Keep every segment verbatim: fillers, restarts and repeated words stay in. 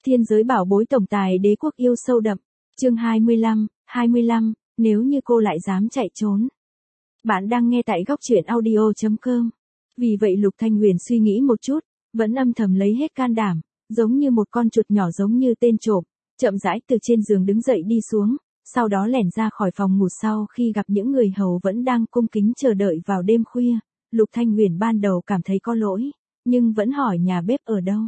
Thiên giới bảo bối tổng tài đế quốc yêu sâu đậm. Chương hai mươi lăm, hai mươi lăm, nếu như cô lại dám chạy trốn. Bạn đang nghe tại góc truyện audio chấm com. Vì vậy Lục Thanh Huyền suy nghĩ một chút, vẫn âm thầm lấy hết can đảm, giống như một con chuột nhỏ giống như tên trộm, chậm rãi từ trên giường đứng dậy đi xuống, sau đó lẻn ra khỏi phòng ngủ. Sau khi gặp những người hầu vẫn đang cung kính chờ đợi vào đêm khuya, Lục Thanh Huyền ban đầu cảm thấy có lỗi, nhưng vẫn hỏi nhà bếp ở đâu.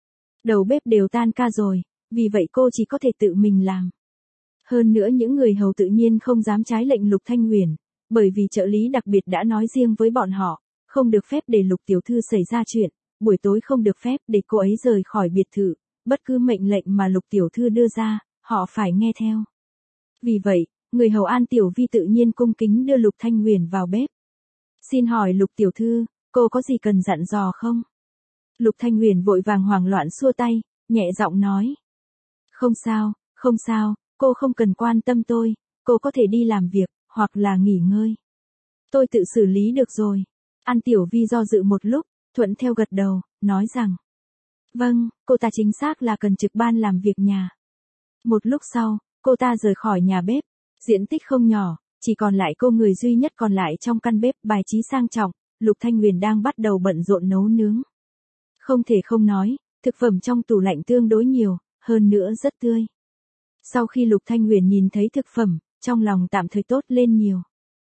Đầu bếp đều tan ca rồi, vì vậy cô chỉ có thể tự mình làm. Hơn nữa những người hầu tự nhiên không dám trái lệnh Lục Thanh Huyền, bởi vì trợ lý đặc biệt đã nói riêng với bọn họ, không được phép để Lục tiểu thư xảy ra chuyện, buổi tối không được phép để cô ấy rời khỏi biệt thự, bất cứ mệnh lệnh mà Lục tiểu thư đưa ra, họ phải nghe theo. Vì vậy, người hầu An Tiểu Vi tự nhiên cung kính đưa Lục Thanh Huyền vào bếp. Xin hỏi Lục tiểu thư, cô có gì cần dặn dò không? Lục Thanh Huyền vội vàng hoảng loạn xua tay, nhẹ giọng nói. Không sao, không sao, cô không cần quan tâm tôi, cô có thể đi làm việc, hoặc là nghỉ ngơi. Tôi tự xử lý được rồi. An Tiểu Vi do dự một lúc, thuận theo gật đầu, nói rằng. Vâng, cô ta chính xác là cần trực ban làm việc nhà. Một lúc sau, cô ta rời khỏi nhà bếp, diện tích không nhỏ, chỉ còn lại cô người duy nhất còn lại trong căn bếp bài trí sang trọng, Lục Thanh Huyền đang bắt đầu bận rộn nấu nướng. Không thể không nói, thực phẩm trong tủ lạnh tương đối nhiều, hơn nữa rất tươi. Sau khi Lục Thanh Huyền nhìn thấy thực phẩm, trong lòng tạm thời tốt lên nhiều.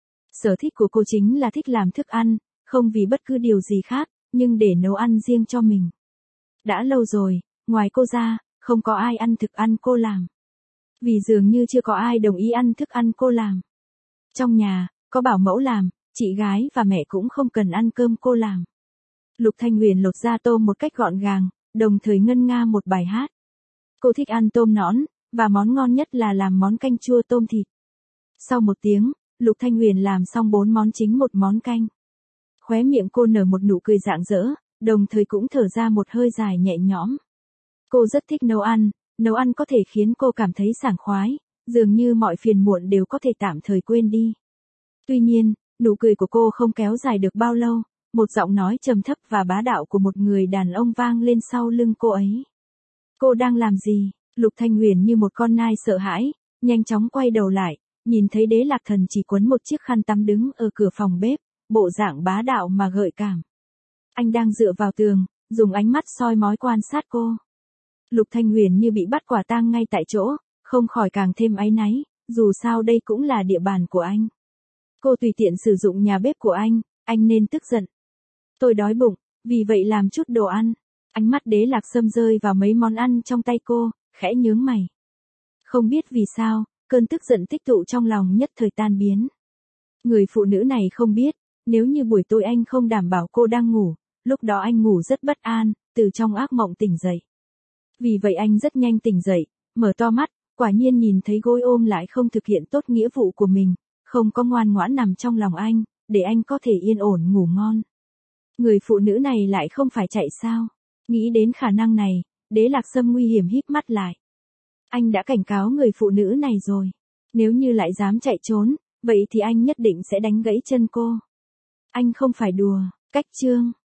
Sở thích của cô chính là thích làm thức ăn, không vì bất cứ điều gì khác, nhưng để nấu ăn riêng cho mình. Đã lâu rồi, ngoài cô ra, không có ai ăn thức ăn cô làm. Vì dường như chưa có ai đồng ý ăn thức ăn cô làm. Trong nhà, có bảo mẫu làm, chị gái và mẹ cũng không cần ăn cơm cô làm. Lục Thanh Huyền lột ra tôm một cách gọn gàng, đồng thời ngân nga một bài hát. Cô thích ăn tôm nõn, và món ngon nhất là làm món canh chua tôm thịt. Sau một tiếng, Lục Thanh Huyền làm xong bốn món chính một món canh. Khóe miệng cô nở một nụ cười rạng rỡ, đồng thời cũng thở ra một hơi dài nhẹ nhõm. Cô rất thích nấu ăn, nấu ăn có thể khiến cô cảm thấy sảng khoái, dường như mọi phiền muộn đều có thể tạm thời quên đi. Tuy nhiên, nụ cười của cô không kéo dài được bao lâu, một giọng nói trầm thấp và bá đạo của một người đàn ông vang lên sau lưng cô ấy. Cô đang làm gì? Lục Thanh Huyền như một con nai sợ hãi, nhanh chóng quay đầu lại, nhìn thấy Đế Lạc Thần chỉ quấn một chiếc khăn tắm đứng ở cửa phòng bếp, bộ dạng bá đạo mà gợi cảm. Anh đang dựa vào tường, dùng ánh mắt soi mói quan sát cô. Lục Thanh Huyền như bị bắt quả tang ngay tại chỗ, không khỏi càng thêm áy náy, dù sao đây cũng là địa bàn của anh. Cô tùy tiện sử dụng nhà bếp của anh, anh nên tức giận. Tôi đói bụng, vì vậy làm chút đồ ăn. Ánh mắt Đế Lạc Sâm rơi vào mấy món ăn trong tay cô, khẽ nhướng mày. Không biết vì sao, cơn tức giận tích tụ trong lòng nhất thời tan biến. Người phụ nữ này không biết, nếu như buổi tối anh không đảm bảo cô đang ngủ, lúc đó anh ngủ rất bất an, từ trong ác mộng tỉnh dậy. Vì vậy anh rất nhanh tỉnh dậy, mở to mắt, quả nhiên nhìn thấy gối ôm lại không thực hiện tốt nghĩa vụ của mình, không có ngoan ngoãn nằm trong lòng anh, để anh có thể yên ổn ngủ ngon. Người phụ nữ này lại không phải chạy sao? Nghĩ đến khả năng này, Đế Lạc Sâm nguy hiểm híp mắt lại. Anh đã cảnh cáo người phụ nữ này rồi. Nếu như lại dám chạy trốn, vậy thì anh nhất định sẽ đánh gãy chân cô. Anh không phải đùa. Cách chương